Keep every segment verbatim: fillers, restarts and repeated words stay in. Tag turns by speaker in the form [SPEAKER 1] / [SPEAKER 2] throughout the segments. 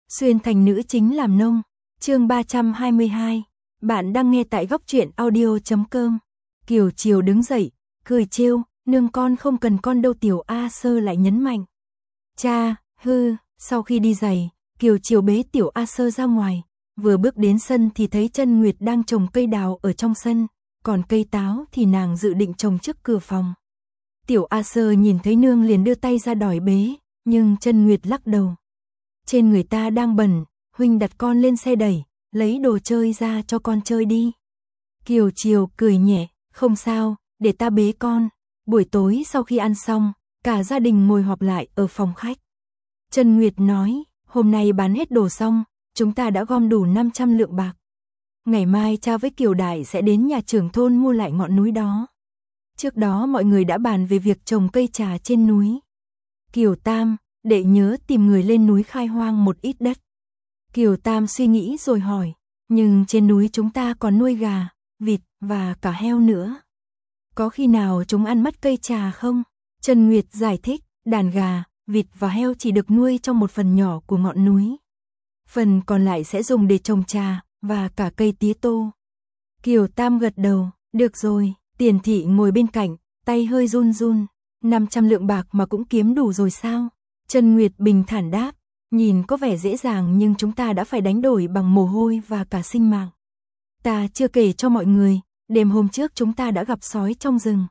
[SPEAKER 1] Xuyên thành nữ chính làm nông. Chương ba trăm hai mươi hai. Bạn đang nghe tại góc truyện audio chấm com. Kiều Chiều đứng dậy, cười trêu, nương con không cần con đâu. Tiểu A Sơ lại nhấn mạnh. Cha, hư, sau khi đi giày, Kiều Chiều bế Tiểu A Sơ ra ngoài, vừa bước đến sân thì thấy Chân Nguyệt đang trồng cây đào ở trong sân, còn cây táo thì nàng dự định trồng trước cửa phòng. Tiểu A Sơ nhìn thấy nương liền đưa tay ra đòi bế, nhưng Chân Nguyệt lắc đầu. Trên người ta đang bẩn, huynh đặt con lên xe đẩy, lấy đồ chơi ra cho con chơi đi. Kiều Chiều cười nhẹ, không sao, để ta bế con. Buổi tối sau khi ăn xong, cả gia đình ngồi họp lại ở phòng khách. Chân Nguyệt nói, hôm nay bán hết đồ xong, chúng ta đã gom đủ năm trăm lượng bạc. Ngày mai cha với Kiều Đại sẽ đến nhà trưởng thôn mua lại ngọn núi đó. Trước đó mọi người đã bàn về việc trồng cây trà trên núi. Kiều Tam, đệ nhớ tìm người lên núi khai hoang một ít đất. Kiều Tam suy nghĩ rồi hỏi, nhưng trên núi chúng ta còn nuôi gà, vịt và cả heo nữa. Có khi nào chúng ăn mất cây trà không? Trần Nguyệt giải thích, đàn gà, vịt và heo chỉ được nuôi trong một phần nhỏ của ngọn núi. Phần còn lại sẽ dùng để trồng trà và cả cây tía tô. Kiều Tam gật đầu, được rồi. Tiền Thị ngồi bên cạnh, tay hơi run run. năm trăm lượng bạc mà cũng kiếm đủ rồi sao? Trần Nguyệt bình thản đáp, nhìn có vẻ dễ dàng nhưng chúng ta đã phải đánh đổi bằng mồ hôi và cả sinh mạng. Ta chưa kể cho mọi người, đêm hôm trước chúng ta đã gặp sói trong rừng.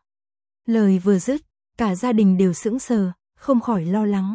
[SPEAKER 1] Lời vừa dứt, cả gia đình đều sững sờ, không khỏi lo lắng.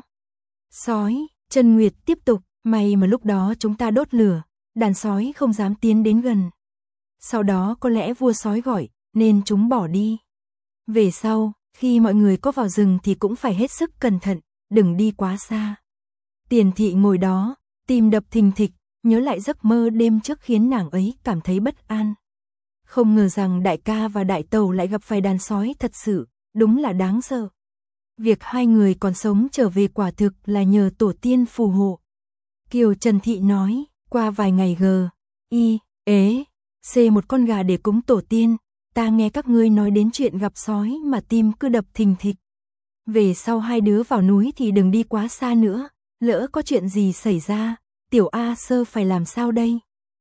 [SPEAKER 1] Sói, Trần Nguyệt tiếp tục, may mà lúc đó chúng ta đốt lửa, đàn sói không dám tiến đến gần. Sau đó có lẽ vua sói gọi, nên chúng bỏ đi. Về sau, khi mọi người có vào rừng thì cũng phải hết sức cẩn thận, đừng đi quá xa. Tiền Thị ngồi đó, tim đập thình thịch, nhớ lại giấc mơ đêm trước khiến nàng ấy cảm thấy bất an. Không ngờ rằng đại ca và đại tẩu lại gặp phải đàn sói thật sự, đúng là đáng sợ. Việc hai người còn sống trở về quả thực là nhờ tổ tiên phù hộ. Kiều Trần Thị nói, qua vài ngày gờ, y, ế, xê một con gà để cúng tổ tiên, ta nghe các ngươi nói đến chuyện gặp sói mà tim cứ đập thình thịch. Về sau hai đứa vào núi thì đừng đi quá xa nữa, lỡ có chuyện gì xảy ra, Tiểu A Sơ phải làm sao đây?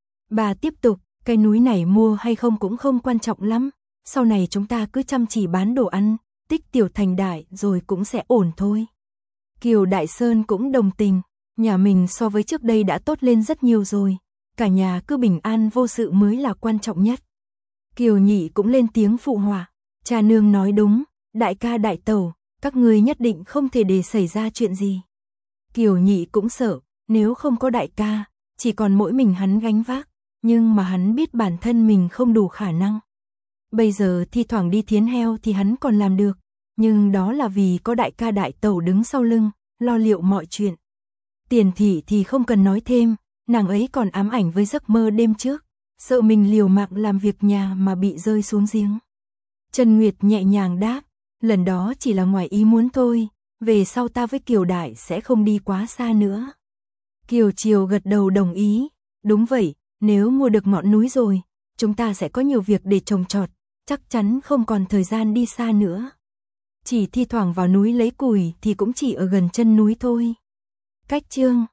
[SPEAKER 1] Bà tiếp tục, cái núi này mua hay không cũng không quan trọng lắm, sau này chúng ta cứ chăm chỉ bán đồ ăn, tích tiểu thành đại rồi cũng sẽ ổn thôi. Kiều Đại Sơn cũng đồng tình, nhà mình so với trước đây đã tốt lên rất nhiều rồi, cả nhà cứ bình an vô sự mới là quan trọng nhất. Kiều Nhị cũng lên tiếng phụ họa, cha nương nói đúng, đại ca đại tẩu, các ngươi nhất định không thể để xảy ra chuyện gì. Kiều Nhị cũng sợ, nếu không có đại ca, chỉ còn mỗi mình hắn gánh vác, nhưng mà hắn biết bản thân mình không đủ khả năng. Bây giờ thi thoảng đi thiến heo thì hắn còn làm được, nhưng đó là vì có đại ca đại tẩu đứng sau lưng, lo liệu mọi chuyện. Tiền Thị thì không cần nói thêm, nàng ấy còn ám ảnh với giấc mơ đêm trước, sợ mình liều mạng làm việc nhà mà bị rơi xuống giếng. Trần Nguyệt nhẹ nhàng đáp, lần đó chỉ là ngoài ý muốn thôi, về sau ta với Kiều Đại sẽ không đi quá xa nữa. Kiều Chiều gật đầu đồng ý, đúng vậy, nếu mua được ngọn núi rồi, chúng ta sẽ có nhiều việc để trồng trọt, chắc chắn không còn thời gian đi xa nữa. Chỉ thi thoảng vào núi lấy củi thì cũng chỉ ở gần chân núi thôi. Cách chương